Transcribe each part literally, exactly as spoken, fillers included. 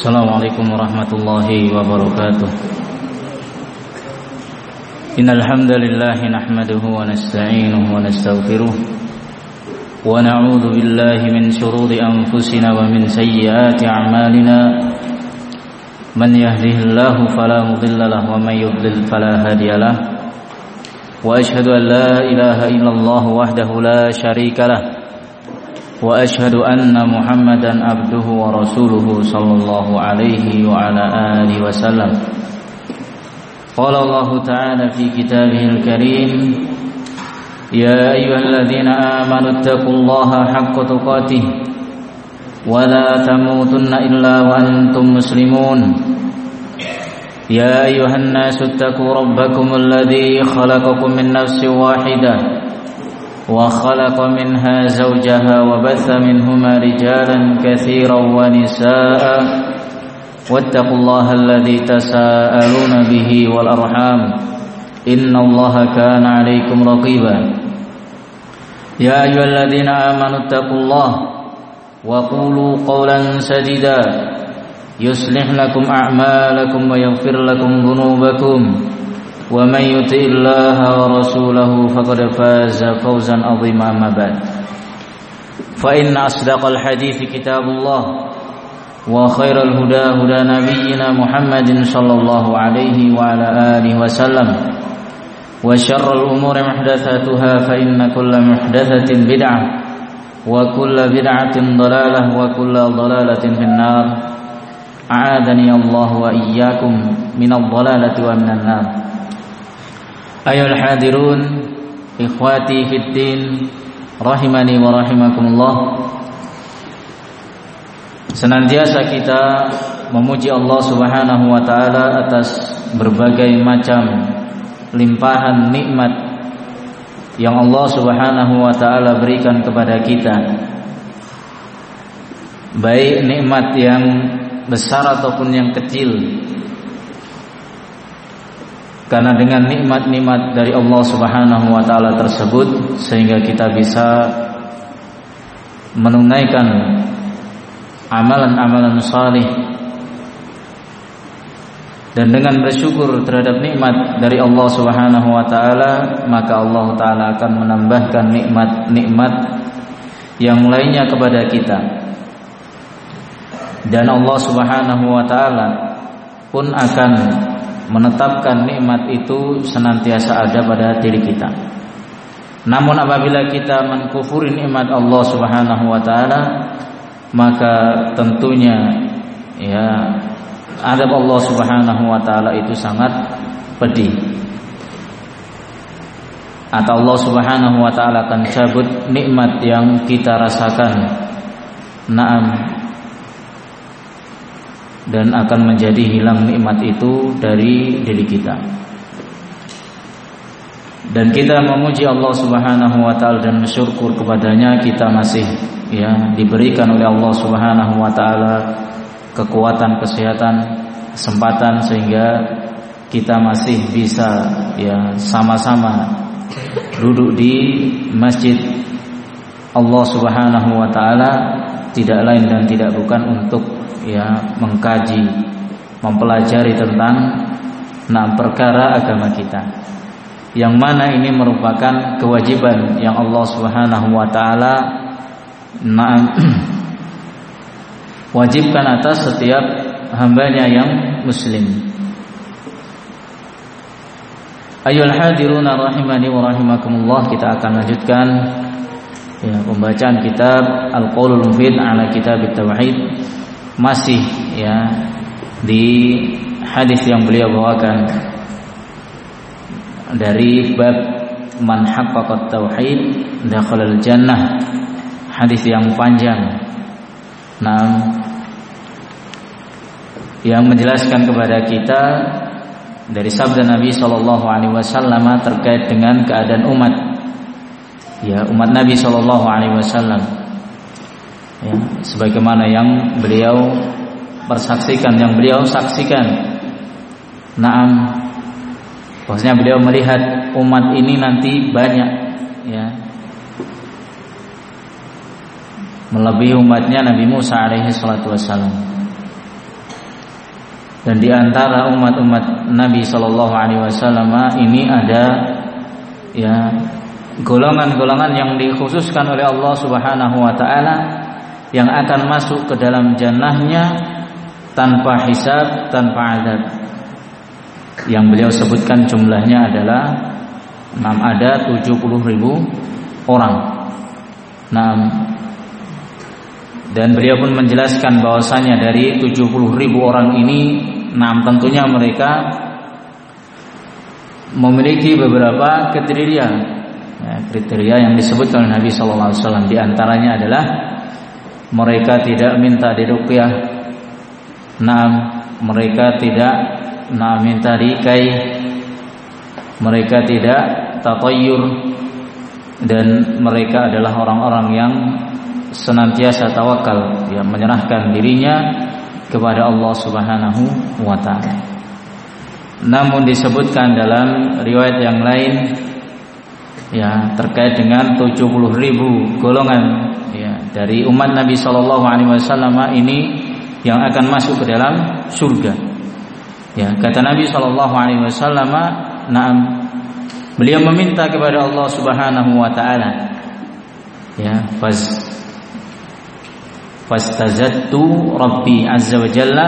Assalamualaikum warahmatullahi wabarakatuh. Innal hamdalillah nahmaduhu wa nasta'inuhu wa nastaghfiruh wa na'udzu billahi min shururi anfusina wa min sayyiati a'malina. Man yahdihillahu fala mudilla lahu wa man yudlil fala hadiya lahu. Wa ashhadu an la ilaha illallah wahdahu la syarika lahu. Wa ashhadu anna Muhammadan abduhu wa rasuluhu sallallahu alaihi wa ala alihi wasallam. Qala Allah ta'ala fi kitabihil karim, ya ayyuhalladzina amanu taqullaha haqqa tuqatih wa la tamutunna illa wa antum muslimun. Ya ayyuhan nasu taqu rabbakum alladzi khalaqakum min nafsin wahidah وخلق منها زوجها وبث منهما رجالا كثيرا ونساء واتقوا الله الذي تساءلون به والأرحام إن الله كان عليكم رقيبا يا أيها الذين آمنوا اتقوا الله وقولوا قولا سديدا يصلح لكم أعمالكم ويغفر لكم ذنوبكم ومن يطع الله ورسوله فقد فاز فوزا عظيما. أما بعد فإن أصدق الحديث كتاب الله وخير الهدى هدى نبينا محمد صلى الله عليه وعلى آله وسلم وشر الأمور محدثاتها فإن كل محدثة بدعة وكل بدعة ضلالة وكل ضلالة في النار. أعاذني الله وإياكم من الضلالة ومن النار. Ayol hadirun, ikhwati fiddin, rahimani wa rahimakumullah. Senantiasa kita memuji Allah Subhanahu wa taala atas berbagai macam limpahan nikmat yang Allah Subhanahu wa taala berikan kepada kita. Baik nikmat yang besar ataupun yang kecil. Karena dengan nikmat-nikmat dari Allah Subhanahu wa taala tersebut sehingga kita bisa menunaikan amalan-amalan salih. Dan dengan bersyukur terhadap nikmat dari Allah Subhanahu wa taala, maka Allah taala akan menambahkan nikmat-nikmat yang lainnya kepada kita. Dan Allah Subhanahu wa taala pun akan menetapkan nikmat itu senantiasa ada pada diri kita. Namun apabila kita mengkufuri nikmat Allah Subhanahu wa taala, maka tentunya ya adab Allah Subhanahu wa taala itu sangat pedih. Atau Allah Subhanahu wa taala akan cabut nikmat yang kita rasakan. Naam. Dan akan menjadi hilang nikmat itu dari diri kita. Dan kita memuji Allah Subhanahu wa taala dan bersyukur kepadanya, kita masih ya diberikan oleh Allah Subhanahu wa taala kekuatan, kesehatan, kesempatan sehingga kita masih bisa ya sama-sama duduk di masjid Allah Subhanahu wa taala, tidak lain dan tidak bukan untuk ya mengkaji, mempelajari tentang enam perkara agama kita, yang mana ini merupakan kewajiban yang Allah Subhanahu wa taala wajibkan atas setiap hambanya yang muslim. Ayyuhal hadiruna rahimani wa rahimakumullah, kita akan lanjutkan ya pembacaan kitab Al-Qaulul Mufid ala Kitab At-Tauhid, masih ya di hadis yang beliau bawakan dari bab man haqqaqat tauhid dakhalal jannah, hadis yang panjang. Nah, yang menjelaskan kepada kita dari sabda Nabi sallallahu alaihi wasallam terkait dengan keadaan umat ya umat Nabi sallallahu alaihi wasallam. Ya, sebagaimana yang beliau persaksikan, yang beliau saksikan. Naam, bahwasanya beliau melihat umat ini nanti banyak ya melebihi umatnya Nabi Musa alaihi salatu wassalam. Dan di antara umat-umat Nabi sallallahu alaihi wasallam ini ada ya golongan-golongan yang dikhususkan oleh Allah Subhanahu wa taala yang akan masuk ke dalam jannahnya tanpa hisab, tanpa azab. Yang beliau sebutkan jumlahnya adalah enam ada tujuh puluh ribu orang. Nah, dan beliau pun menjelaskan bahwasanya dari tujuh puluh ribu orang ini, nah tentunya mereka memiliki beberapa kriteria, ya, kriteria yang disebutkan oleh Nabi Sallallahu Alaihi Wasallam. Di antaranya adalah mereka tidak minta diruqyah, nah mereka tidak nah minta dikai, mereka tidak tatayyur, dan mereka adalah orang-orang yang senantiasa tawakal, ya, menyerahkan dirinya kepada Allah Subhanahu wa taala. Namun disebutkan dalam riwayat yang lain ya terkait dengan tujuh puluh ribu golongan ya dari umat Nabi sallallahu alaihi wasallam ini yang akan masuk ke dalam surga. Ya, kata Nabi sallallahu alaihi wasallam, na'am, beliau meminta kepada Allah Subhanahu wa taala ya faz fastazadtu rabbi azza wa jalla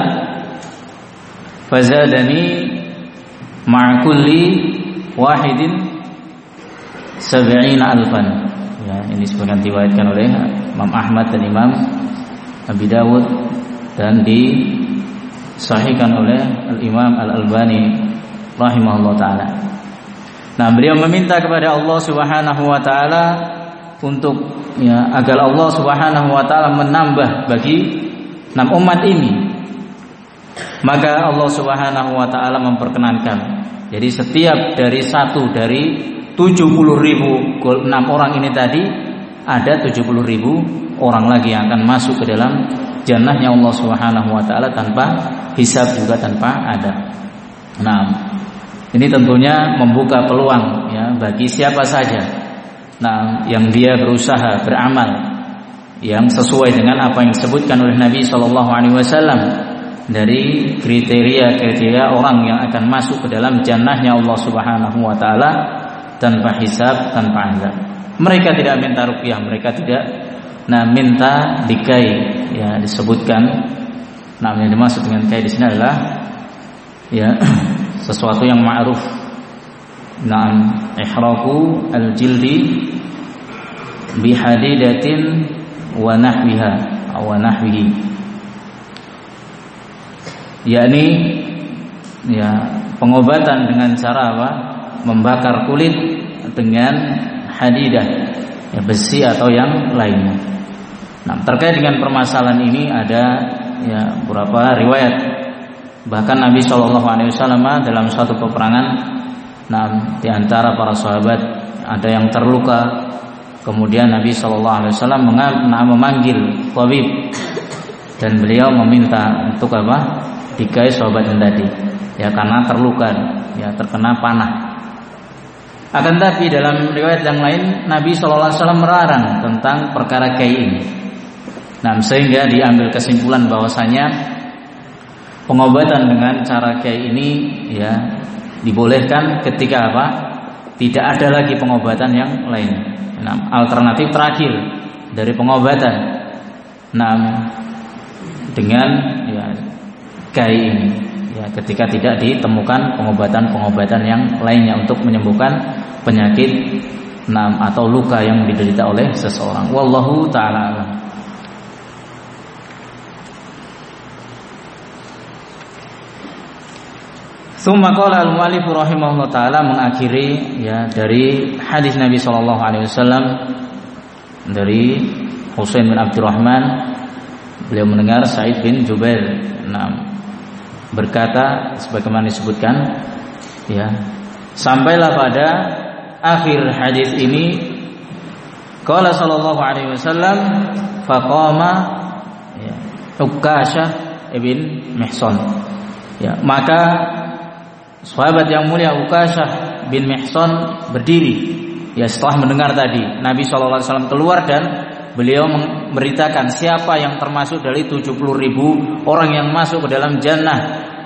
fazadani ma'a kulli wahidin sab'ina alfan. Ya, ini sebagian diriwayatkan oleh Imam Ahmad dan Imam Abi Dawud dan disahihkan oleh Al-Imam Al-Albani rahimahullah taala. Nah, beliau meminta kepada Allah Subhanahu wa taala untuk ya agar Allah Subhanahu wa taala menambah bagi enam umat ini. Maka Allah Subhanahu wa taala memperkenankan. Jadi setiap dari satu dari tujuh puluh ribu enam orang ini tadi ada tujuh puluh ribu orang lagi yang akan masuk ke dalam jannahnya Allah Subhanahu wa taala tanpa hisab juga tanpa ada. Nah, ini tentunya membuka peluang ya bagi siapa saja nah yang dia berusaha beramal yang sesuai dengan apa yang disebutkan oleh Nabi sallallahu alaihi wasallam dari kriteria-kriteria orang yang akan masuk ke dalam jannahnya Allah Subhanahu wa taala tanpa hisab, tanpa azab. Mereka tidak minta ruqyah, mereka tidak nah minta dikai, ya disebutkan. Nah, yang dimaksud dengan kai di sini adalah ya sesuatu yang ma'ruf. Naam, ihraqu al-jildi bihadidatin wa nahwiha wa nahwihi. Yakni ya pengobatan dengan cara apa? Membakar kulit dengan hadidah, ya besi atau yang lainnya. Nah, terkait dengan permasalahan ini ada ya beberapa riwayat. Bahkan Nabi Shallallahu Alaihi Wasallam dalam suatu peperangan, nah di antara para sahabat ada yang terluka, kemudian Nabi Shallallahu Alaihi Wasallam memanggil tabib dan beliau meminta untuk apa? Dikai sahabat yang tadi, ya karena terluka, ya terkena panah. Akan tapi dalam riwayat yang lain Nabi Shallallahu Alaihi Wasallam melarang tentang perkara kai ini. Nah, sehingga diambil kesimpulan bahwasanya pengobatan dengan cara kai ini ya dibolehkan ketika apa? Tidak ada lagi pengobatan yang lain. Nah, alternatif terakhir dari pengobatan, nah dengan ya kai ini, ya ketika tidak ditemukan pengobatan-pengobatan yang lainnya untuk menyembuhkan penyakit nah, atau luka yang diderita oleh seseorang. Wallahu ta'ala alam. Tsumma qala al-mu'allif rahimahullah taala mengakhiri ya dari hadis Nabi sallallahu alaihi wasallam dari Husain bin Abdurrahman, beliau mendengar Sa'id bin Jubair nah, berkata sebagaimana disebutkan ya, sampailah pada akhir hadis ini qala sallallahu alaihi wasallam faqama ya Uqasyah ibn Mihsan, ya maka sahabat yang mulia Uqasyah bin Mihsan berdiri ya setelah mendengar tadi Nabi shallallahu alaihi wasallam keluar dan beliau memberitakan siapa yang termasuk dari tujuh puluh ribu orang yang masuk ke dalam jannah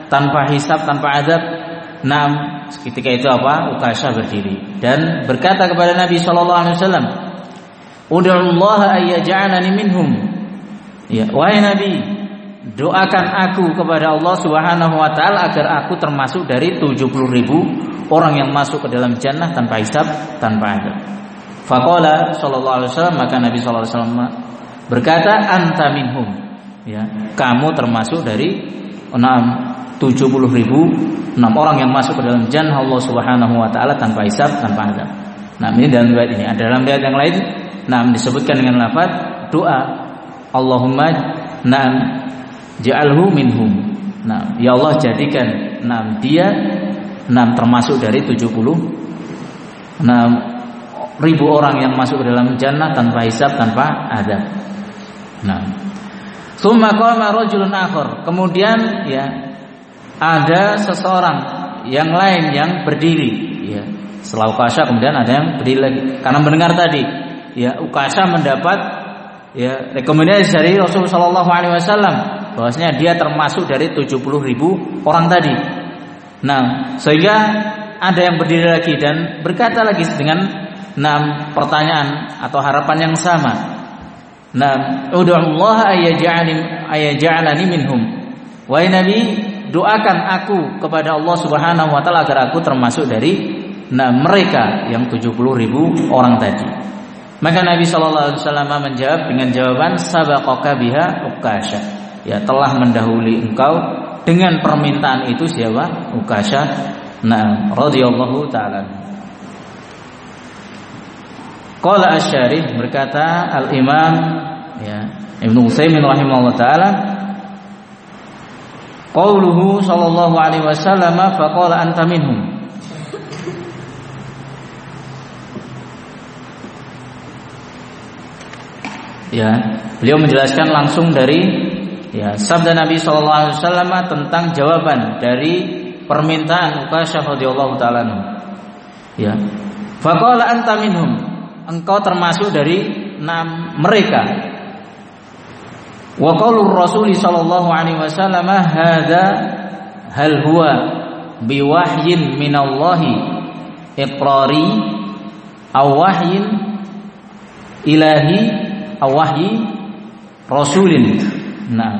tanpa hisab, tanpa azab. Naam, ketika itu apa? Ukasha berdiri dan berkata kepada Nabi sallallahu alaihi wasallam, "Ud'ullaha ayyaj'alani minhum." Ya, wahai Nabi, doakan aku kepada Allah Subhanahu wa taala agar aku termasuk dari tujuh puluh ribu orang yang masuk ke dalam jannah tanpa hisab, tanpa azab. Faqala sallallahu alaihi wasallam, maka Nabi sallallahu alaihi wasallam berkata, "Anta minhum." Ya, kamu termasuk dari enam tujuh puluh ribu enam orang yang masuk ke dalam jannah Allah Subhanahu wa taala tanpa hisab, tanpa azab. Nah, ini dalam riwayat ini. Ada dalam riwayat yang lain, nah disebutkan dengan lafaz doa, Allahumma na'am ja'alhu minhum. Nah, ya Allah jadikan enam dia enam termasuk dari tujuh puluh enam ribu orang yang masuk ke dalam jannah tanpa hisab, tanpa azab. Nah, summa qama rajulun akhar. Kemudian ya ada seseorang yang lain yang berdiri, ya. Setelah Ukasha kemudian ada yang berdiri lagi karena mendengar tadi, ya Ukasha mendapat ya rekomendasi dari Rasulullah Shallallahu Alaihi Wasallam bahwasanya dia termasuk dari tujuh puluh ribu orang tadi. Nah, sehingga ada yang berdiri lagi dan berkata lagi dengan enam pertanyaan atau harapan yang sama. Nah, ud'ullaha ayyaj'alani ayyaj'alani minhum. Wahai Nabi, doakan aku kepada Allah Subhanahu wa taala agar aku termasuk dari nah mereka yang tujuh puluh ribu orang tadi. Maka Nabi sallallahu alaihi wasallam menjawab dengan jawaban sabaqaka biha Ukasha. Ya, telah mendahului engkau dengan permintaan itu siapa? Ukasha. Nah, radhiyallahu taala. Qala asy-syarih, berkata Al-Imam ya Ibnu Utsaimin rahimahullah taala, qauluhu sallallahu alaihi wasallam faqala anta minhum. Ya, beliau menjelaskan langsung dari ya sabda Nabi sallallahu alaihi wasallam tentang jawaban dari permintaan Ukasha radhiyallahu taala. Ya. Faqala anta minhum, engkau termasuk dari enam mereka. Wa qaulur Rasul sallallahu alaihi wasallam hadza hal huwa biwahyin minallahi iqrari aw wahyin ilahi aw wahyi rasulin. Nah,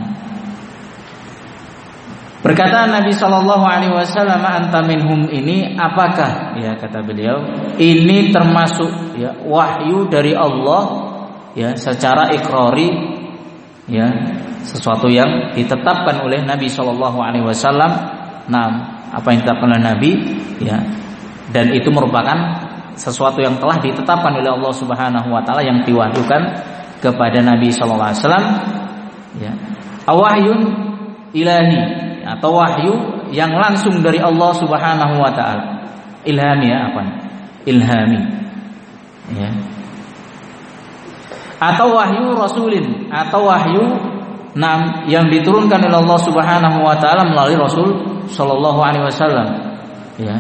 perkataan Nabi sallallahu alaihi wasallam anta minhum ini apakah, ya kata beliau, ini termasuk ya wahyu dari Allah ya secara iqrari, ya sesuatu yang ditetapkan oleh Nabi sallallahu alaihi wasallam. Nah, apa yang ditetapkan oleh Nabi ya, dan itu merupakan sesuatu yang telah ditetapkan oleh Allah Subhanahu wa taala yang diwahyukan kepada Nabi sallallahu alaihi wasallam, ya. Awahyun ilahi, atau wahyu yang langsung dari Allah Subhanahu wa taala. Ilhami ya apa? Ilhami. Ya. Atau wahyu rasulin, atau wahyu nam yang diturunkan oleh Allah Subhanahu wa taala melalui Rasul sallallahu alaihi wasallam. Ya.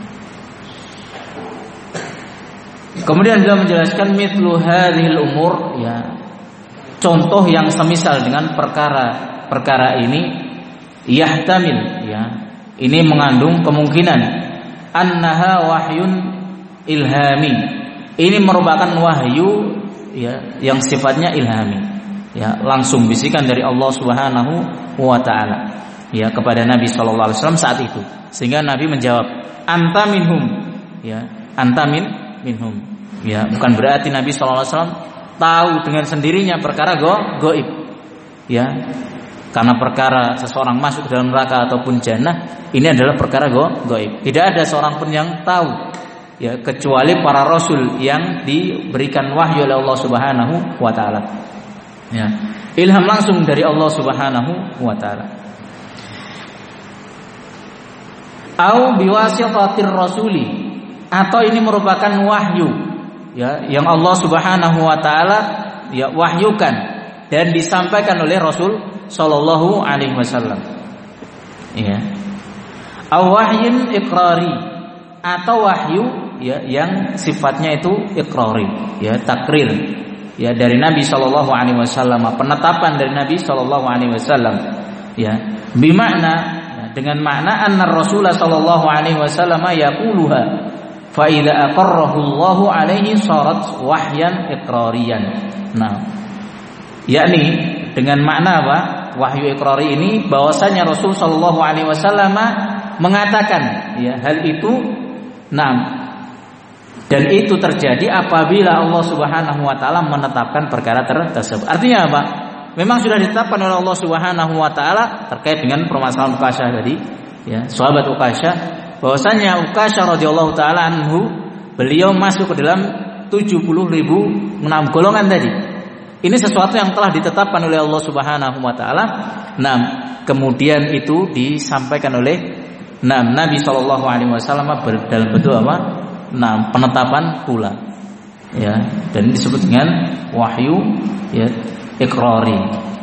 Kemudian beliau menjelaskan mithlu hadhil umur, ya. Contoh yang semisal dengan perkara-perkara ini yahtamil, ya. Ini mengandung kemungkinan annaha wahyun ilhami. Ini merupakan wahyu ya yang sifatnya ilhami. Ya, langsung bisikan dari Allah Subhanahu wa taala ya kepada Nabi sallallahu alaihi wasallam saat itu. Sehingga Nabi menjawab, "Anta minhum." Ya, anta min minhum. Ya, bukan berarti Nabi sallallahu alaihi wasallam tahu dengan sendirinya perkara go gaib. Ya. Karena perkara seseorang masuk ke dalam neraka ataupun jannah ini adalah perkara go gaib. Tidak ada seorang pun yang tahu. Ya, kecuali para rasul yang diberikan wahyu oleh Allah Subhanahu wa taala. Ya. Ilham langsung dari Allah Subhanahu wa taala. Au biwasitatir rasuli, atau ini merupakan wahyu ya yang Allah Subhanahu wa taala ya wahyukan dan disampaikan oleh Rasul sallallahu alaihi wasallam. Ya. Aw wahyin iqrari, atau wahyu ya yang sifatnya itu iqrari, ya takrir ya dari Nabi sallallahu alaihi wasallam, penetapan dari Nabi sallallahu alaihi wasallam. Ya, bimakna ya, dengan makna anna Rasulullah sallallahu alaihi wasallam yaquluha fa idza aqarrahu Allahu alaihi sarat wahyan iqrariyan. Nah, yakni dengan makna apa? Wahyu iqrari ini bahwasanya Rasul sallallahu alaihi wasallam mengatakan ya hal itu, nah, dan itu terjadi apabila Allah Subhanahu wa taala menetapkan perkara tersebut. Artinya apa? Memang sudah ditetapkan oleh Allah Subhanahu wa taala terkait dengan permasalahan Uqasyah tadi, ya, sahabat Uqasyah, bahwasanya Uqasyah radhiyallahu taala anhu beliau masuk ke dalam tujuh puluh ribu enam golongan tadi. Ini sesuatu yang telah ditetapkan oleh Allah Subhanahu wa taala. Nah, kemudian itu disampaikan oleh nah, Nabi sallallahu alaihi wasallam dalam bentuk apa? Nah, penetapan pula. Ya, dan disebut dengan wahyu ya iqrari.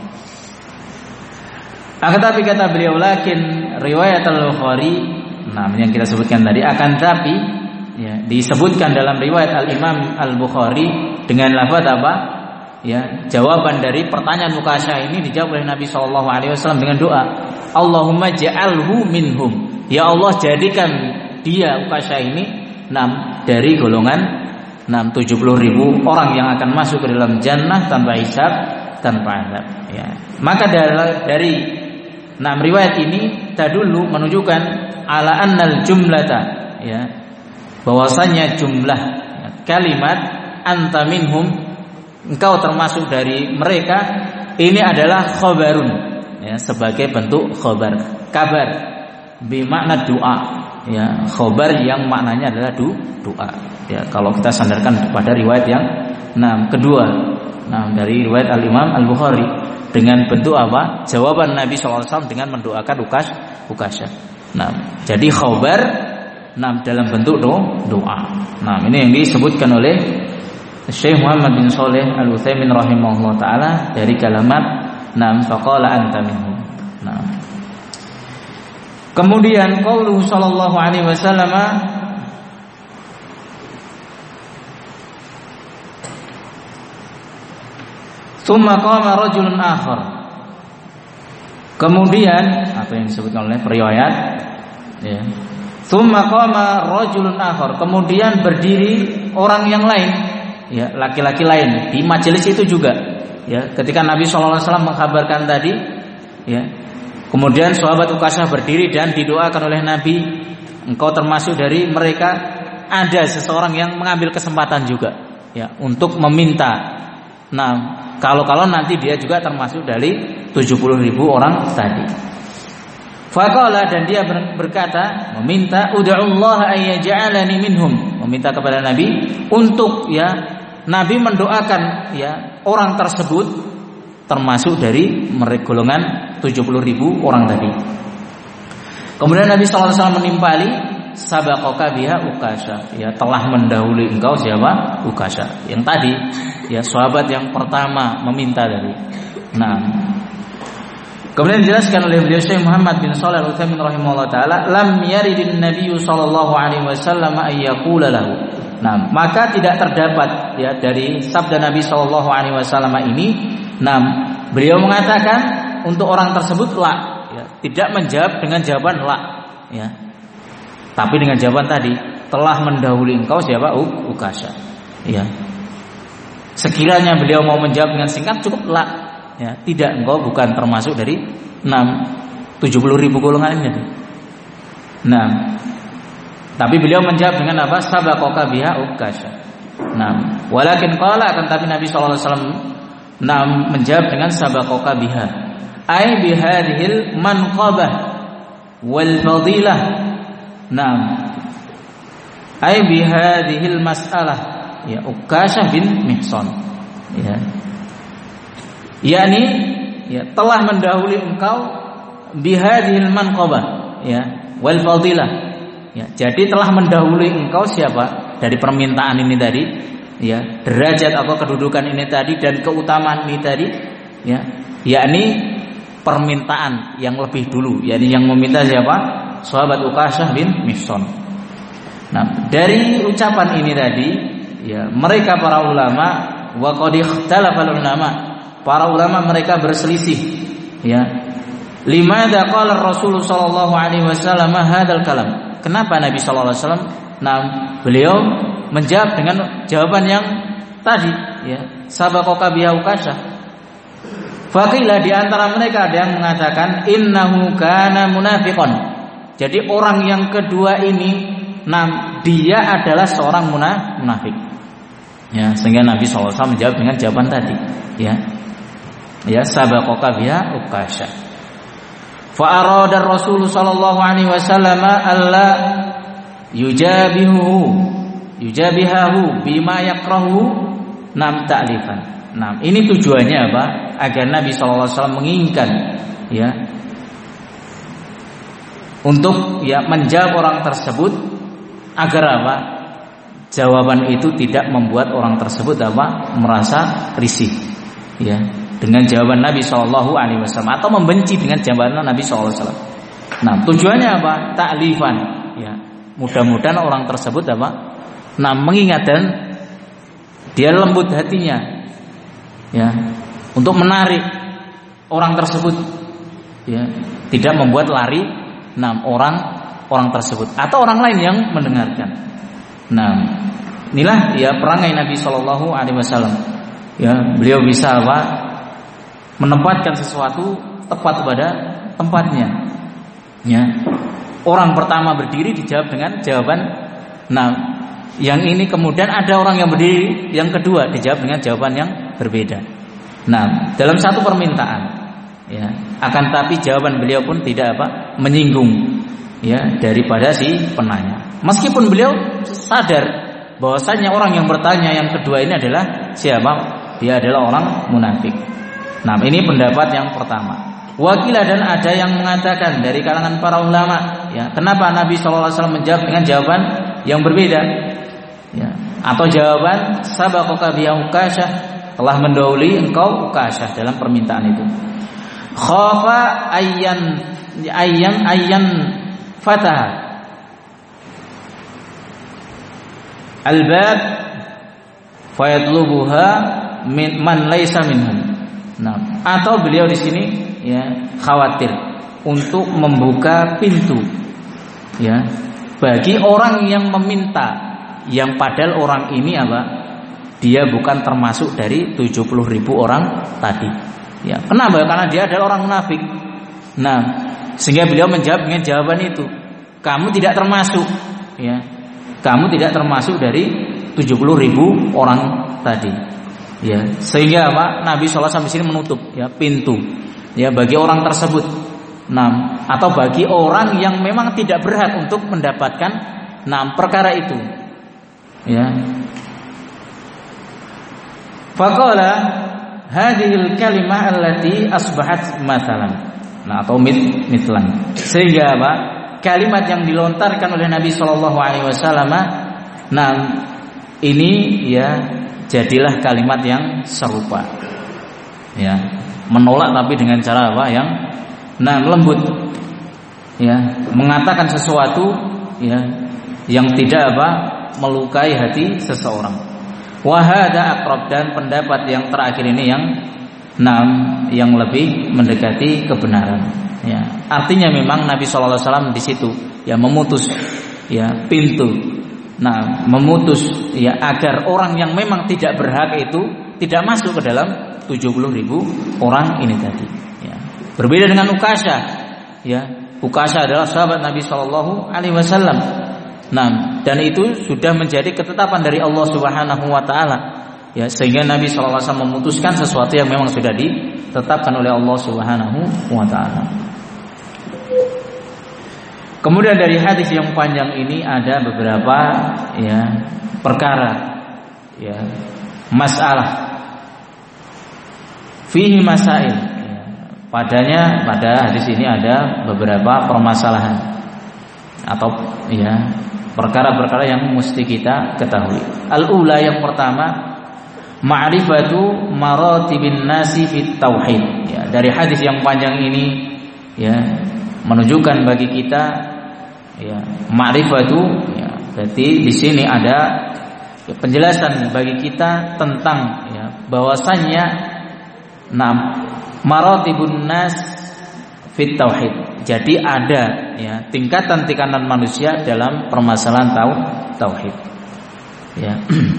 Akan tapi kata beliau, lakin riwayat al-Bukhari, nah yang kita sebutkan tadi, akan tapi ya, disebutkan dalam riwayat al-Imam al-Bukhari dengan lafaz apa? Ya, jawaban dari pertanyaan Uqasyah ini dijawab oleh Nabi sallallahu alaihi wasallam dengan doa, Allahumma ja'alhu minhum. Ya Allah, jadikan dia Uqasyah ini enam dari golongan enam tujuh puluh ribu orang yang akan masuk ke dalam jannah tanpa hisab, tanpa azab. Ya. Maka dari, dari enam riwayat ini tadullu menunjukkan ala annal jumlata, ya, bahwasanya jumlah ya, kalimat anta minhum, engkau termasuk dari mereka, ini adalah khabarun ya, sebagai bentuk khabar, kabar bermakna doa ya, khabar yang maknanya adalah du, doa ya, kalau kita sandarkan pada riwayat yang nah, kedua nah, dari riwayat al-Imam al-Bukhari dengan bentuk apa? Jawaban Nabi shallallahu alaihi wasallam dengan mendoakan Uqasyah. Nah, jadi khabar nah, dalam bentuk do, doa. Nah, ini yang disebutkan oleh Syekh Muhammad bin Shalih Al-Utsaimin rahimahullah taala dari kalimat nam faqala anta minhum. Nah. Kemudian qauluhu sallallahu alaihi wasallam tsumma qama rajulun akhar. Kemudian apa yang disebutkan oleh periwayat ya. Tsumma qama rajulun akhar. Kemudian berdiri orang yang lain, ya, laki-laki lain di majelis itu juga, ya, ketika Nabi shallallahu alaihi wasallam mengkabarkan tadi, ya, kemudian sahabat Uqasyah berdiri dan didoakan oleh Nabi, engkau termasuk dari mereka. Ada seseorang yang mengambil kesempatan juga, ya, untuk meminta. Nah, kalau-kalau nanti dia juga termasuk dari tujuh puluh ribu orang tadi. Faqala, dan dia berkata, meminta, ud'ullaha ayyaj'alani minhum, meminta kepada Nabi untuk ya Nabi mendoakan ya orang tersebut termasuk dari mereka golongan tujuh puluh ribu orang tadi. Kemudian Nabi shallallahu alaihi wasallam menimpali, sabaqaka biha Uqasyah, ya, telah mendahului engkau siapa? Uqasyah. Yang tadi ya sahabat yang pertama meminta tadi. Nah, kemudian dijelaskan oleh beliau Syekh Muhammad bin Shalih Al-Utsaimin rahimahullah taala, lam yaridin Nabi sallallahu alaihi wasallam ay yaqula lahu. Nah, maka tidak terdapat ya dari sabda Nabi sallallahu alaihi wasallam ini, nah, beliau mengatakan untuk orang tersebut la, ya, tidak menjawab dengan jawaban la, ya. Tapi dengan jawaban tadi, telah mendahului engkau siapa? Uqasyah. Ya. Sekiranya beliau mau menjawab dengan singkat cukup la, ya, tidak, engkau bukan termasuk dari enam tujuh puluh ribu golongan ini. Nah, tapi beliau menjawab dengan apa? Sabaqaka biha Uqasyah. Nah, walakin qala, akan tapi Nabi sallallahu alaihi wasallam nah, menjawab dengan sabaqaka biha, ai bihadhil manqabah wal fadilah. Nah, ai bihadhil mas'alah, ya, Uqasyah bin Mihsan, ya, yakni ya, telah mendahului engkau bihadhil manqabah, ya, wal fadilah. Ya, jadi telah mendahului engkau siapa? Dari permintaan ini tadi, ya, derajat atau kedudukan ini tadi dan keutamaan ini tadi, ya, yakni permintaan yang lebih dulu, yakni yang meminta siapa? Sahabat Uqasyah bin Mihsan. Nah, dari ucapan ini tadi, ya, mereka para ulama, wa qad ikhtalafa ulama, para ulama mereka berselisih, ya, Limadza qala Rasul sallallahu alaihi wasallam hadzal kalam? Kenapa Nabi sallallahu alaihi wasallam nah beliau menjawab dengan jawaban yang tadi ya, sabaqaka biha Ukasha. Faqila di antara mereka ada yang mengatakan innahu kana munafiqon. Jadi orang yang kedua ini nah dia adalah seorang munafik. Ya, sehingga Nabi sallallahu alaihi wasallam menjawab dengan jawaban tadi ya. Ya, sabaqaka biha Ukasha. Fa arada Rasul sallallahu alaihi wasallam alla yujabihu yujabihahu bima yakrahu nam ta'lifan. Nah, ini tujuannya apa? Agar Nabi sallallahu alaihi wasallam menginginkan ya untuk ya menjawab orang tersebut agar apa? Jawaban itu tidak membuat orang tersebut apa? Merasa risih. Ya. Dengan jawaban Nabi shallallahu alaihi wasallam atau membenci dengan jawaban Nabi shallallahu alaihi wasallam. Nah, tujuannya apa? Ta'lifan. Ya, mudah-mudahan orang tersebut apa? Nah, mengingat dan dia lembut hatinya, ya, untuk menarik orang tersebut, ya, tidak membuat lari enam orang orang tersebut atau orang lain yang mendengarkan. Nah, inilah ya perangai Nabi shallallahu alaihi wasallam. Ya, beliau bisa apa? Menempatkan sesuatu tepat pada tempatnya. Ya. Orang pertama berdiri dijawab dengan jawaban. Nah, yang ini kemudian ada orang yang berdiri, yang kedua dijawab dengan jawaban yang berbeda. Nah, dalam satu permintaan, ya, akan tapi jawaban beliau pun tidak apa menyinggung, ya, daripada si penanya. Meskipun beliau sadar bahwasanya orang yang bertanya yang kedua ini adalah siapa? Dia adalah orang munafik. Nah, ini pendapat yang pertama. Wakilah dan ada yang mengatakan dari kalangan para ulama, ya, kenapa Nabi shallallahu alaihi wasallam menjawab dengan jawaban yang berbeda, ya, atau jawaban sabaqaka biha Ukasha, telah mendahului engkau Ukasha dalam permintaan itu. Khafa ayyan ayyan ayyan fatah albab fayatlubuha min man laisa minhum. Nah, atau beliau di sini ya khawatir untuk membuka pintu ya bagi orang yang meminta yang padahal orang ini apa dia bukan termasuk dari tujuh puluh ribu orang tadi ya. Kenapa? Karena dia adalah orang munafik. Nah, sehingga beliau menjawab dengan jawaban itu, kamu tidak termasuk ya, kamu tidak termasuk dari tujuh puluh ribu orang tadi. Ya, sehingga apa? Nabi shallallahu alaihi wasallam di sini menutup ya pintu ya bagi orang tersebut. Nah, atau bagi orang yang memang tidak berhak untuk mendapatkan nah perkara itu. Ya. Faqala hadhil kalimah allati asbahat mathalan. Nah, atau mit mitlan. Sehingga apa? Kalimat yang dilontarkan oleh Nabi shallallahu alaihi wasallam nah ini ya jadilah kalimat yang serupa, ya, menolak tapi dengan cara apa yang nah lembut, ya, mengatakan sesuatu ya yang tidak apa melukai hati seseorang. Wahada aqrab, dan pendapat yang terakhir ini yang enam yang lebih mendekati kebenaran. Ya, artinya memang Nabi shallallahu alaihi wasallam di situ ya memutus ya pintu. Nah, memutus ya agar orang yang memang tidak berhak itu tidak masuk ke dalam tujuh puluh ribu orang ini tadi. Ya. Berbeda dengan Ukasha, ya. Ukasha adalah sahabat Nabi shallallahu alaihi wasallam. Nah, dan itu sudah menjadi ketetapan dari Allah Subhanahu Wa Taala. Ya, sehingga Nabi shallallahu alaihi wasallam memutuskan sesuatu yang memang sudah ditetapkan oleh Allah Subhanahu Wa Taala. Kemudian dari hadis yang panjang ini ada beberapa ya perkara ya masalah fihi masail ya. Padanya pada hadis ini ada beberapa permasalahan atau ya perkara-perkara yang mesti kita ketahui. Al-ula, yang pertama, ma'rifatu maratibin nasi fit tauhid. Ya, dari hadis yang panjang ini ya menunjukkan bagi kita ya ma'rifatu ya, berarti di sini ada ya, penjelasan bagi kita tentang ya bahwasannya nam maratibun nas fit tauhid. Jadi ada ya tingkatan-tingkatan manusia dalam permasalahan tau, tauhid. Ya.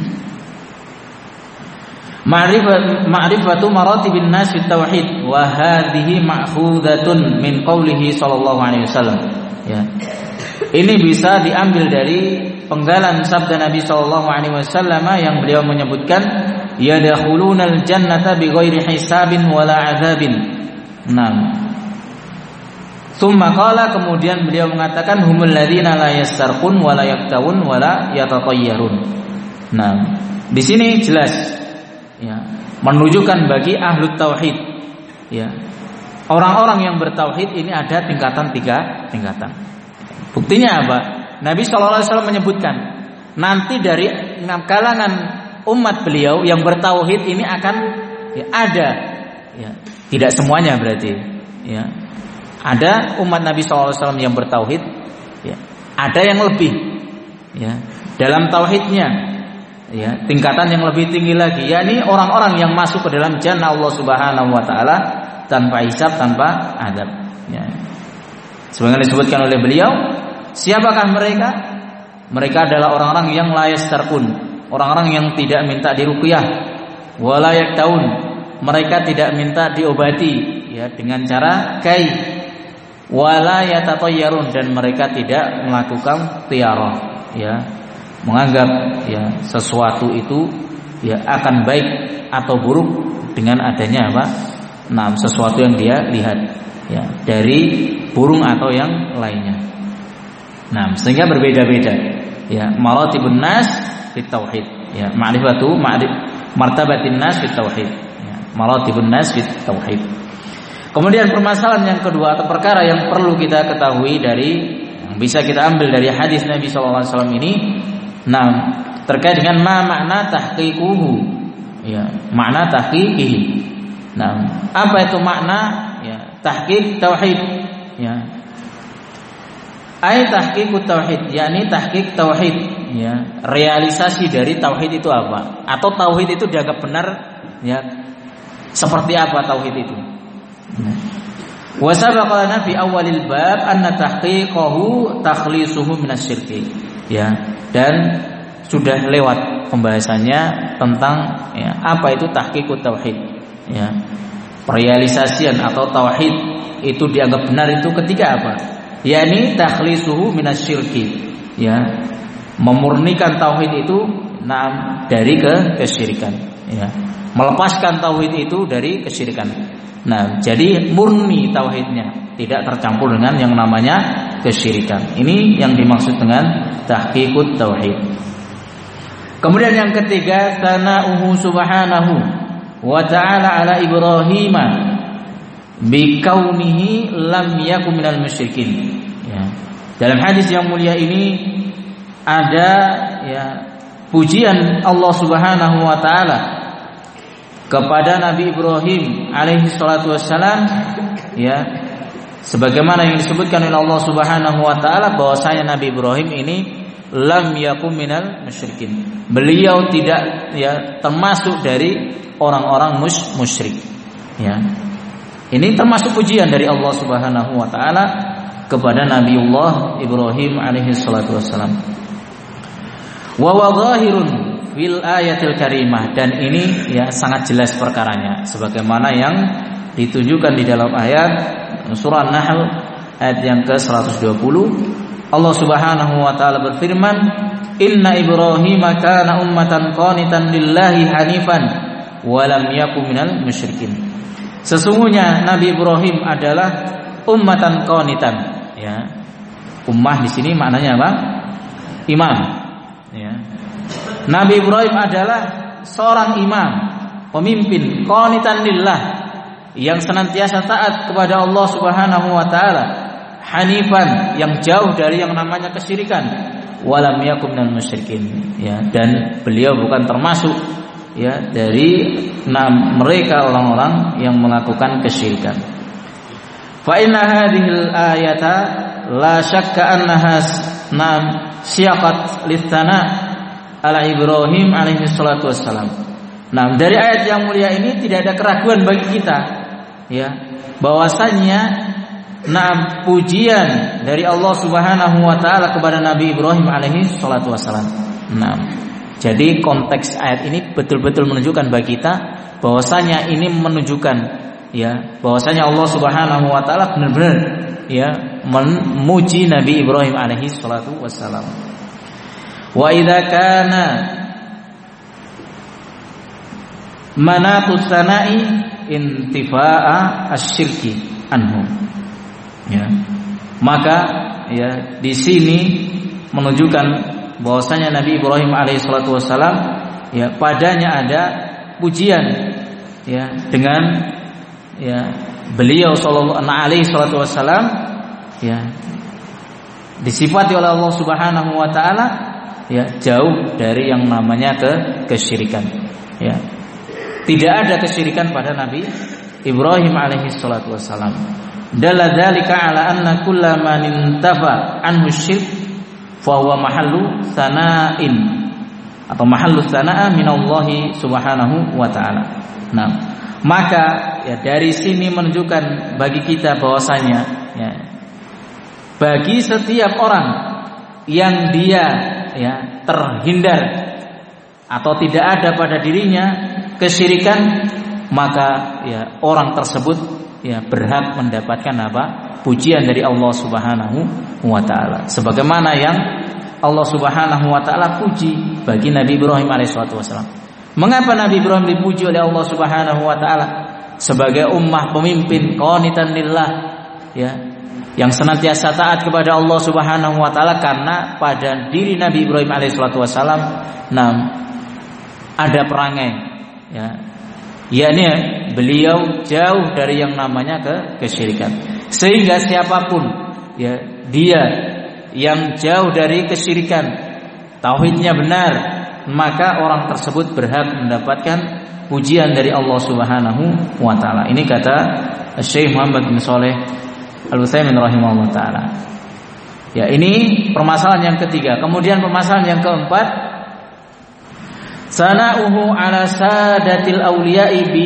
Ma'rifat ma'rifatu maratibin nas fit tauhid wa hadhihi ma'khudatun min qaulihi sallallahu alaihi wasallam. Ya. Ini bisa diambil dari penggalan sabda Nabi sallallahu alaihi wasallam yang beliau menyebutkan yadkhulunal jannata bighairi hisabin wala adzabin. Naam. Tsumma qala, kemudian beliau mengatakan humul ladzina la yastarqun wala yaktawun wala yatatayyarun. Nah, di sini jelas ya, menunjukkan bagi ahlu tauhid ya. Orang-orang yang bertauhid ini ada tingkatan tiga tingkatan. Buktinya apa? Nabi shallallahu alaihi wasallam menyebutkan nanti dari kalangan umat beliau yang bertauhid ini akan ya, ada ya, tidak semuanya berarti ya. Ada umat Nabi shallallahu alaihi wasallam yang bertauhid ya. Ada yang lebih ya, dalam tauhidnya ya, tingkatan yang lebih tinggi lagi, yakni orang-orang yang masuk ke dalam jannah Allah Subhanahu wa taala tanpa hisab, tanpa adab ya. Sebagaimana disebutkan oleh beliau, siapakah mereka? Mereka adalah orang-orang yang la yastarqun, orang-orang yang tidak minta diruqyah, wala yaktaun, mereka tidak minta diobati ya dengan cara kai, wala yatatayyarun, dan mereka tidak melakukan tiarah ya, menganggap ya sesuatu itu ya akan baik atau buruk dengan adanya apa? Nah, sesuatu yang dia lihat ya dari burung atau yang lainnya. Nah, sehingga berbeda-beda ya maratibun nas fit tauhid ya, ma'rifatu ma'rif martabatin nas fit tauhid ya, maratibun nas fit tauhid. Kemudian permasalahan yang kedua atau perkara yang perlu kita ketahui dari yang bisa kita ambil dari hadis Nabi shallallahu alaihi wasallam ini, nah terkait dengan ma makna tahqiquhu ya, makna tahqiqihi. Nah, apa itu makna ya tahqiq tauhid ya? Ai tahqiqut tauhid, yakni tahqiq tauhid ya, realisasi dari tauhid itu apa? Atau tauhid itu dianggap benar ya, seperti apa tauhid itu? Wa sabaqa lana fi awalil bab anna tahqiqahu takhlisuhu minasyirki ya, dan sudah lewat pembahasannya tentang ya, apa itu tahqiqut tauhid ya. Realisasian atau tauhid itu dianggap benar itu ketika apa? yakni takhlisuhu minasyirki ya, memurnikan tauhid itu nah, dari ke kesyirikan ya, melepaskan tauhid itu dari kesyirikan. Nah, jadi murni tauhidnya, tidak tercampur dengan yang namanya kesyirikan. Ini yang dimaksud dengan tahqiqut tauhid. Kemudian yang ketiga, sana'uhu subhanahu wa ta'ala ala Ibrahim bikaunihi lam yakun minal musyrikin ya. Dalam hadis yang mulia ini ada ya pujian Allah Subhanahu wa taala kepada Nabi Ibrahim alaihi salatu wassalam ya, sebagaimana yang disebutkan oleh Allah Subhanahu wa taala bahwasanya Nabi Ibrahim ini lam yakun minal musyrikin, beliau tidak ya termasuk dari orang-orang mus musyrik ya. Ini termasuk pujian dari Allah Subhanahu wa taala kepada Nabiullah Ibrahim alaihi salatu wassalam. Wa wa zahirun fil ayatil karimah, dan ini ya sangat jelas perkaranya sebagaimana yang ditunjukkan di dalam ayat surah An-Nahl ayat yang ke seratus dua puluh. Allah Subhanahu wa taala berfirman, "Inna Ibrahima kana ummatan qanitan lillahi hanifan wa lam yakun minal musyrikin." Sesungguhnya Nabi Ibrahim adalah ummatan qanitan ya. Ummah di sini maknanya apa? Imam ya. Nabi Ibrahim adalah seorang imam, pemimpin qanitan lillah, yang senantiasa taat kepada Allah Subhanahu wa taala, hanifan, yang jauh dari yang namanya kesyirikan, walam yakum minal musyrikin ya, dan beliau bukan termasuk ya dari nah, mereka orang-orang yang melakukan kesyirikan. Fa inna hadhil ayata la syakka annaha nam siyaqat litsana ala Ibrahim alaihi salatu wassalam. Nah, dari ayat yang mulia ini tidak ada keraguan bagi kita ya, bahwasanya Nah, pujian dari Allah Subhanahu wa taala kepada Nabi Ibrahim alaihi salatu wasalam. Nah, jadi konteks ayat ini betul-betul menunjukkan bagi kita bahwasanya ini menunjukkan ya bahwasanya Allah Subhanahu wa taala benar-benar ya memuji Nabi Ibrahim alaihi salatu wasalam. Wa idza kana manatus sana'i intifa'a asyirki anhu. Ya. Maka ya di sini menunjukkan bahwasanya Nabi Ibrahim alaihissalatu wassalam ya padanya ada pujian ya dengan ya beliau sallallahu alaihi wasallam ya disifati oleh Allah Subhanahu wa taala ya jauh dari yang namanya ke kesyirikan ya. Tidak ada kesyirikan pada Nabi Ibrahim alaihi salatu wassalam. Dalla dzalika ala anna kullama nintafa anhu syirk fa huwa mahallu sana'in atau mahallu sana'a minallahi subhanahu wa ta'ala. Nah, maka ya dari sini menunjukkan bagi kita bahwasanya ya bagi setiap orang yang dia ya terhindar atau tidak ada pada dirinya kesyirikan, maka ya orang tersebut ya berhak mendapatkan apa? Pujian dari Allah Subhanahu wa taala. Sebagaimana yang Allah Subhanahu wa taala puji bagi Nabi Ibrahim alaihissalatu wassalam. Mengapa Nabi Ibrahim dipuji oleh Allah Subhanahu wa taala sebagai ummah pemimpin qanitan lillah ya yang senantiasa taat kepada Allah Subhanahu wa taala? Karena pada diri Nabi Ibrahim alaihissalatu wassalam nah ada perangai ya, yakni beliau jauh dari yang namanya ke kesyirikan. Sehingga siapapun ya dia yang jauh dari kesyirikan, tauhidnya benar, maka orang tersebut berhak mendapatkan pujian dari Allah Subhanahu wa taala. Ini kata Syekh Muhammad bin Shalih Al-Utsaimin rahimahullah taala. Ya, ini permasalahan yang ketiga. Kemudian permasalahan yang keempat, sana'uhu ala sadatil awliya'i bi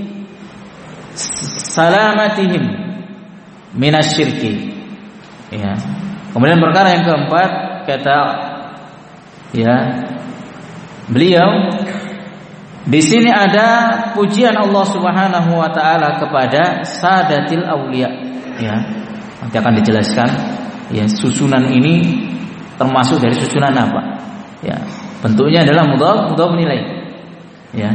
salamatihim minasyirki. Ya. Kemudian perkara yang keempat kata ya beliau di sini ada pujian Allah Subhanahu wa taala kepada sadatil awliya. Ya. Nanti akan dijelaskan ya susunan ini termasuk dari susunan apa? Ya. Bentuknya adalah mudhaf mudhaf nilai. Ya.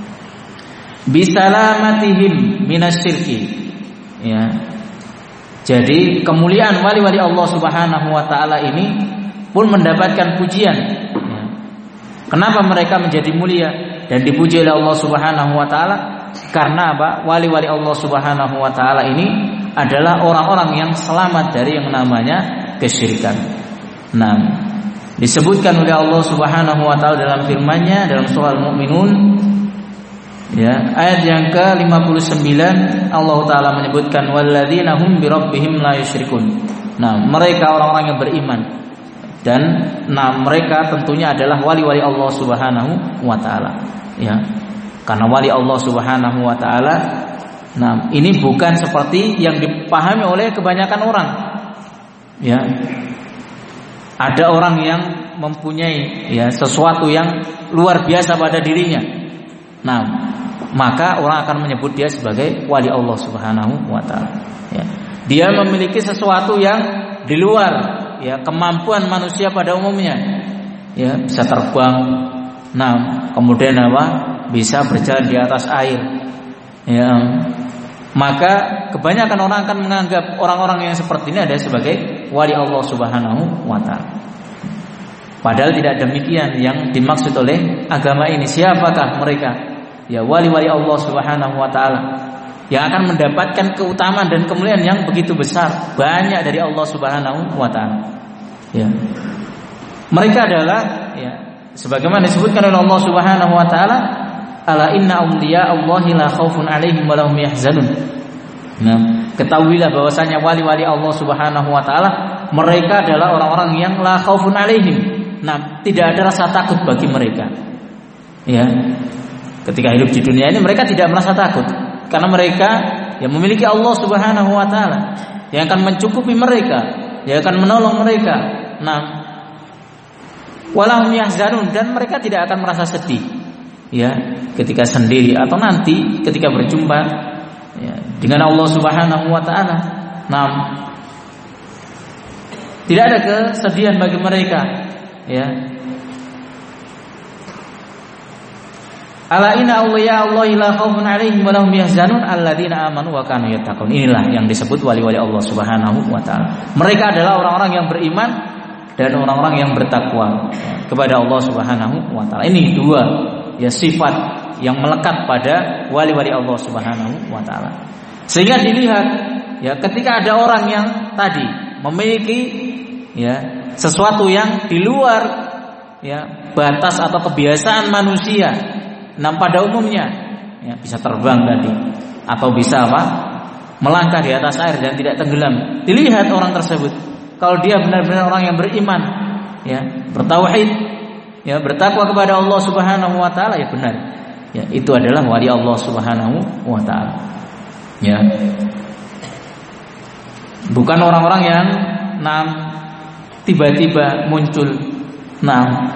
Bisalamatihim minasyirki. Ya. Jadi kemuliaan wali-wali Allah Subhanahu wa taala ini pun mendapatkan pujian. Ya. Kenapa mereka menjadi mulia dan dipuji oleh Allah Subhanahu wa taala? Karena apa? Wali-wali Allah Subhanahu wa taala ini adalah orang-orang yang selamat dari yang namanya kesyirikan. Nah, disebutkan oleh Allah Subhanahu wa taala dalam firman-Nya dalam surah Al-Mu'minun ya, ayat yang ke lima puluh sembilan Allah taala menyebutkan walladzina hum birabbihim la yusyrikun. Nah, mereka orang-orang yang beriman dan nah mereka tentunya adalah wali-wali Allah Subhanahu wa taala. Ya. Karena wali Allah Subhanahu wa taala nah ini bukan seperti yang dipahami oleh kebanyakan orang. Ya. Ada orang yang mempunyai ya sesuatu yang luar biasa pada dirinya. Nah, maka orang akan menyebut dia sebagai wali Allah Subhanahu wa taala. Ya. Dia memiliki sesuatu yang di luar ya kemampuan manusia pada umumnya. Ya, bisa terbang. Nah, kemudian apa? Bisa berjalan di atas air. Ya. Maka kebanyakan orang akan menganggap orang-orang yang seperti ini ada sebagai wali Allah Subhanahu wa taala. Padahal tidak demikian yang dimaksud oleh agama ini. Siapakah mereka? Ya wali-wali Allah Subhanahu wa taala yang akan mendapatkan keutamaan dan kemuliaan yang begitu besar, banyak dari Allah Subhanahu wa taala. Ya. Mereka adalah ya sebagaimana disebutkan oleh Allah Subhanahu wa taala, ala inna awliya Allahi la khaufun 'alaihim wa lahum yahzanun. Nah, ketahuilah bahwasanya wali-wali Allah Subhanahu wa taala mereka adalah orang-orang yang la khaufun 'alaihim. Nah, tidak ada rasa takut bagi mereka. Ya. Ketika hidup di dunia ini mereka tidak merasa takut karena mereka yang memiliki Allah Subhanahu wa taala. yang akan mencukupi mereka, yang akan menolong mereka. Nah, walahum yahzanun, dan mereka tidak akan merasa sedih ya ketika sendiri atau nanti ketika berjumpa ya, dengan Allah Subhanahu wa taala. Nah, tidak ada kesedihan bagi mereka ya. Ala inna awliya Allahi la khaufun 'alaihim wa lahum yahzanun alladzina amanu wa kanu yattaqun. Inilah yang disebut wali-wali Allah Subhanahu wa taala. Mereka adalah orang-orang yang beriman dan orang-orang yang bertakwa kepada Allah Subhanahu wa taala. Ini dua ya sifat yang melekat pada wali-wali Allah Subhanahu wa taala. Sehingga dilihat ya ketika ada orang yang tadi memiliki ya sesuatu yang di luar ya batas atau kebiasaan manusia. Nah, pada umumnya ya, bisa terbang tadi atau bisa apa? Melangkah di atas air dan tidak tenggelam. Dilihat orang tersebut, kalau dia benar-benar orang yang beriman, ya, bertauhid, ya, bertakwa kepada Allah Subhanahu wa taala, ya benar. Ya, itu adalah wali Allah Subhanahu wa taala. Ya. Bukan orang-orang yang nah, tiba-tiba muncul nah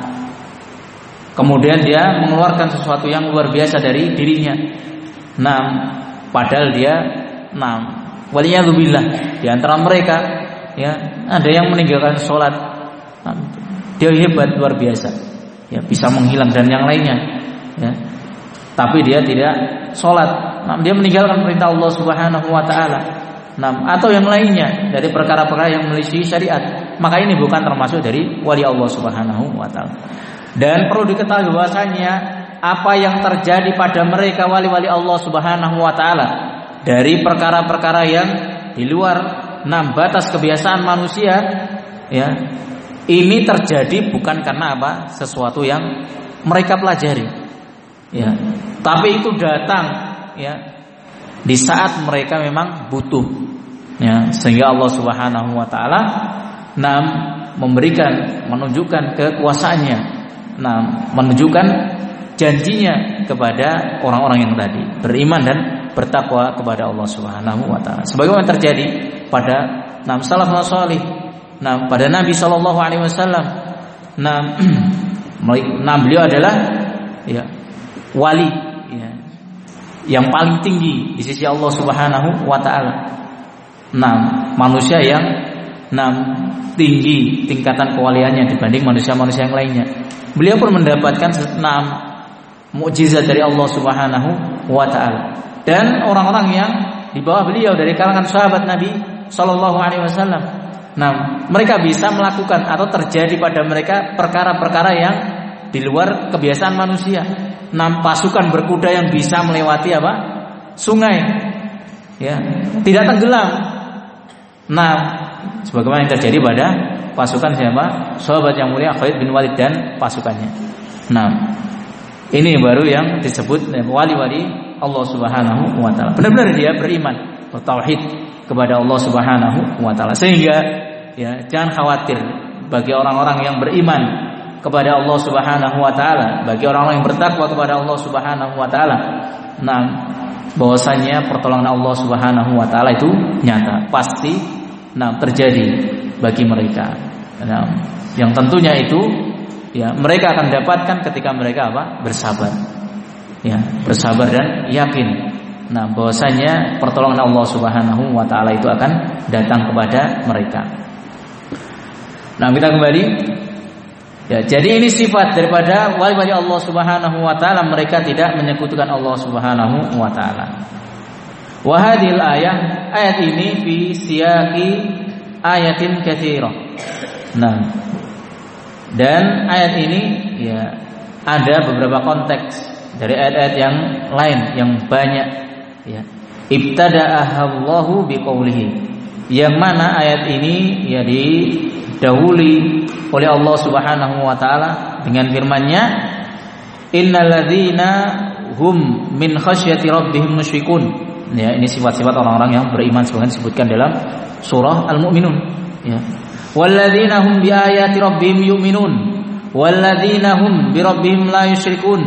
kemudian dia mengeluarkan sesuatu yang luar biasa dari dirinya. Nah, padahal dia nah, waliyadzubillah di antara mereka ya, ada yang meninggalkan sholat. Nah, dia hebat luar biasa. Ya, bisa menghilang dan yang lainnya. Ya. Tapi dia tidak sholat. Nah, dia meninggalkan perintah Allah Subhanahu wa taala. Nah, atau yang lainnya dari perkara-perkara yang menyelisihi syariat. Maka ini bukan termasuk dari wali Allah Subhanahu wa taala. Dan perlu diketahui bahwasanya apa yang terjadi pada mereka wali-wali Allah Subhanahu wa taala dari perkara-perkara yang di luar enam batas kebiasaan manusia ya, ini terjadi bukan karena apa? Sesuatu yang mereka pelajari. Ya, tapi itu datang ya di saat mereka memang butuh. Ya, sehingga Allah Subhanahu wa taala enam memberikan menunjukkan kekuasaannya. Nah, menunjukkan janjinya kepada orang-orang yang tadi beriman dan bertakwa kepada Allah Subhanahu wa taala. Sebagaimana terjadi pada nam salafus salih, nah pada Nabi sallallahu alaihi wasallam. Nah, nah beliau adalah ya wali ya, yang paling tinggi di sisi Allah Subhanahu wa taala. Nah, manusia yang nah tinggi tingkatan kewaliannya dibanding manusia-manusia yang lainnya. Beliau pun mendapatkan enam mukjizat dari Allah Subhanahu wa taala. Dan orang-orang yang di bawah beliau dari kalangan sahabat Nabi sallallahu alaihi wasallam. Nah, mereka bisa melakukan atau terjadi pada mereka perkara-perkara yang di luar kebiasaan manusia. Nah, pasukan berkuda yang bisa melewati apa? Sungai. Ya, tidak tenggelam. Nah, sebagaimana yang terjadi pada pasukan siapa? Sahabat yang mulia Khalid bin Walid dan pasukannya. Nah, ini baru yang disebut wali-wali Allah Subhanahu wa taala. Benar-benar dia beriman, bertauhid kepada Allah Subhanahu wa taala. Sehingga ya, jangan khawatir bagi orang-orang yang beriman kepada Allah Subhanahu wa taala, bagi orang-orang yang bertakwa kepada Allah Subhanahu wa taala. Nah, bahwasanya pertolongan Allah Subhanahu wa taala itu nyata, pasti nah terjadi bagi mereka. Nah, yang tentunya itu ya mereka akan dapatkan ketika mereka apa? Bersabar. Ya, bersabar dan yakin. Nah, bahwasanya pertolongan Allah Subhanahu wa taala itu akan datang kepada mereka. Nah, kita kembali. Ya, jadi ini sifat daripada wali-wali Allah Subhanahu wa taala, mereka tidak menyekutukan Allah Subhanahu wa taala. Wa hadhil ayah, ayat ini fi siyaqi ayatin katsirah. Nah, dan ayat ini ya ada beberapa konteks dari ayat-ayat yang lain yang banyak ya. Ibtada'ahallahu biqaulihi, yang mana ayat ini ya didahului oleh Allah Subhanahu wa taala dengan firman-Nya, innalladzina hum min khasyati rabbihim musyrikun. Ya, ini sifat-sifat orang-orang yang beriman sebagaimana disebutkan dalam surah Al-Mu'minun ya. Walladzina hum biayati rabbihim yu'minun walladzina hum bi rabbihim la yusyrikun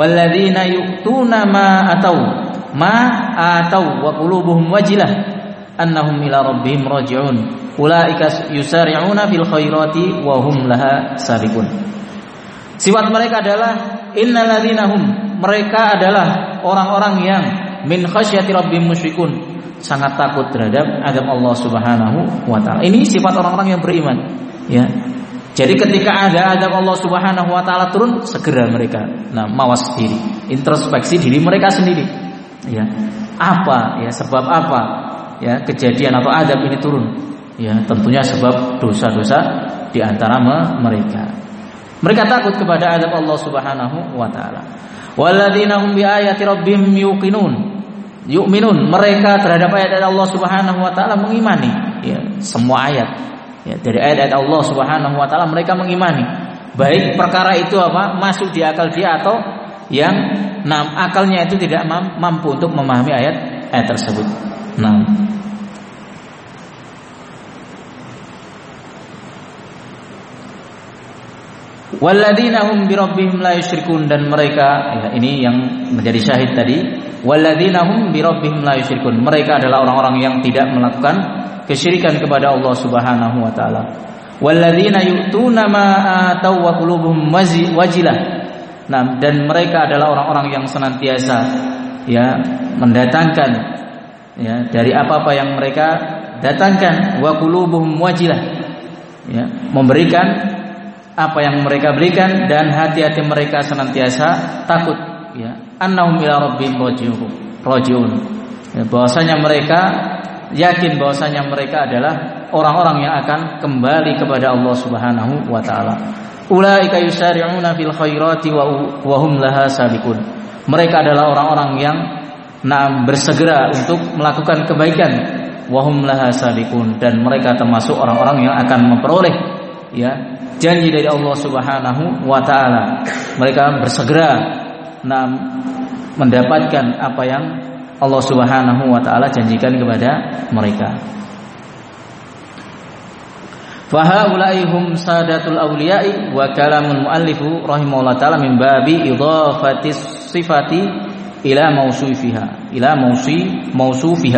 walladzina yu'tuna ma atau ma atau wa qulubuhum wajilah annahum ila rabbihim raji'un. Ulaika yusari'una fil khairati wa hum laha sabiqun. Sifat mereka adalah innal ladzina hum, mereka adalah orang-orang yang min khasyati rabbihim musyrikun, sangat takut terhadap azab Allah Subhanahu wa taala. Ini sifat orang-orang yang beriman, ya. Jadi ketika ada azab Allah Subhanahu wa taala turun, segera mereka nah mawas diri, introspeksi diri mereka sendiri. Ya. Apa ya sebab apa ya kejadian atau azab ini turun? Ya, tentunya sebab dosa-dosa di antara mereka. Mereka takut kepada azab Allah Subhanahu wa taala. Walladzina hum bi ayati rabbihim yuqinun. Yu'minun, mereka terhadap ayat-ayat Allah Subhanahu wa taala mengimani, ya, semua ayat. Ya, dari ayat-ayat Allah Subhanahu wa taala mereka mengimani. Baik perkara itu apa? Masuk di akal dia atau yang nam akalnya itu tidak mampu untuk memahami ayat ayat tersebut. Nah, walladzina hum bi rabbihim la yusyrikun, dan mereka ya, ini yang menjadi syahid tadi, walladzina hum bi rabbihim la yusyrikun, mereka adalah orang-orang yang tidak melakukan kesyirikan kepada Allah Subhanahu wa taala. Walladzina yu'tuna ma atau wa qulubuhum wajilah. Nah, dan mereka adalah orang-orang yang senantiasa ya mendatangkan ya dari apa-apa yang mereka datangkan, wa qulubuhum wajilah, ya, memberikan apa yang mereka berikan, dan hati-hati mereka senantiasa takut, ya, annahum ila rabbihim raji'un, ya, bahwasanya mereka yakin bahwasanya mereka adalah orang-orang yang akan kembali kepada Allah Subhanahu wa taala. Ulaika yusari'una fil khairati wa hum laha sabiqun. Mereka adalah orang-orang yang nah, bersegera untuk melakukan kebaikan, wa hum laha sabiqun, dan mereka termasuk orang-orang yang akan memperoleh ya janji dari Allah Subhanahu wa taala. Mereka bersegera nah, mendapatkan apa yang Allah Subhanahu wa taala janjikan kepada mereka. Fa haula'i hum sadatul awliya'i, wa kalamul muallifu rahimahullah taala min babi idhafati sifati ila mausufiha, ila mausi mausufiha.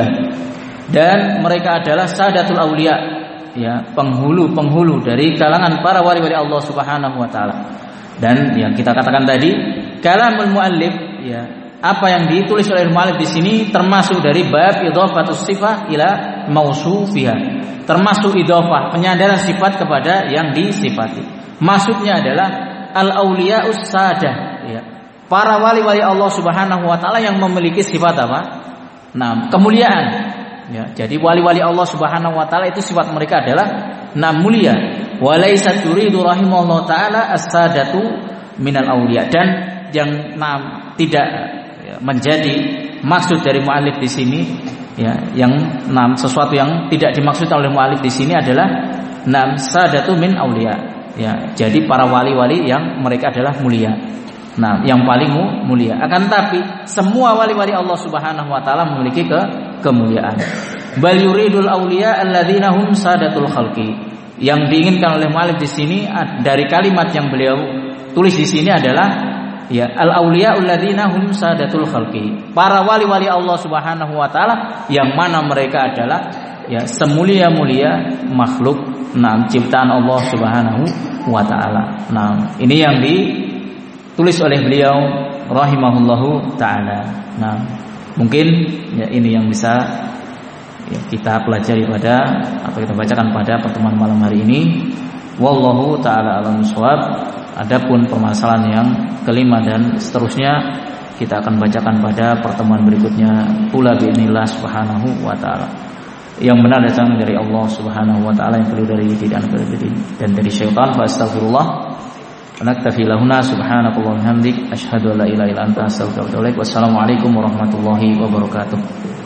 Dan mereka adalah sadatul awliya, ya, penghulu-penghulu dari kalangan para wali-wali Allah Subhanahu wa taala. Dan yang kita katakan tadi, kalamul muallif, ya, apa yang ditulis oleh muallif di sini termasuk dari bab idhafatus sifah ila mausufiha. Termasuk idhafah, penyandaran sifat kepada yang disifati. Maksudnya adalah al-auliya'us sadah, ya, para wali-wali Allah Subhanahu wa taala yang memiliki sifat apa? Nah, kemuliaan. Ya, jadi wali-wali Allah Subhanahu wa taala itu sifat mereka adalah nah mulia. Wa laisa turidu rahimahullah taala as-sadatu minal auliya, dan yang nah, tidak ya, menjadi maksud dari muallif di sini, ya, yang nah, sesuatu yang tidak dimaksud oleh muallif di sini adalah nah sadatu min auliya, ya, jadi para wali-wali yang mereka adalah mulia. Nah, yang paling mulia. Akan tapi semua wali-wali Allah Subhanahu wa taala memiliki ke kemuliaan. Bal yuridul auliya alladzina hum sadatul khalqi. Yang diinginkan oleh muallif di sini dari kalimat yang beliau tulis di sini adalah ya al auliya alladzina hum sadatul khalqi. Para wali-wali Allah Subhanahu wa taala yang mana mereka adalah ya semulia-mulia makhluk, nah, ciptaan Allah Subhanahu wa taala. Nah, ini yang di tulis oleh beliau rahimahullahu taala. Nah, mungkin ya ini yang bisa ya, kita pelajari pada apa kita bacakan pada pertemuan malam hari ini. Wallahu taala a'lam bishawab. Adapun permasalahan yang kelima dan seterusnya kita akan bacakan pada pertemuan berikutnya. Pula bi'inillah subhanahu wa taala. Yang benar datang dari Allah Subhanahu wa taala, yang keliru dari tidak dan dari syaitan. Fa astaghfirullah. Naktafi lahuna subhanakallah wa bihamdik asyhadu an la ilaha illa anta astaghfiruka wa atubu ilaik. Wassalamualaikum warahmatullahi wabarakatuh.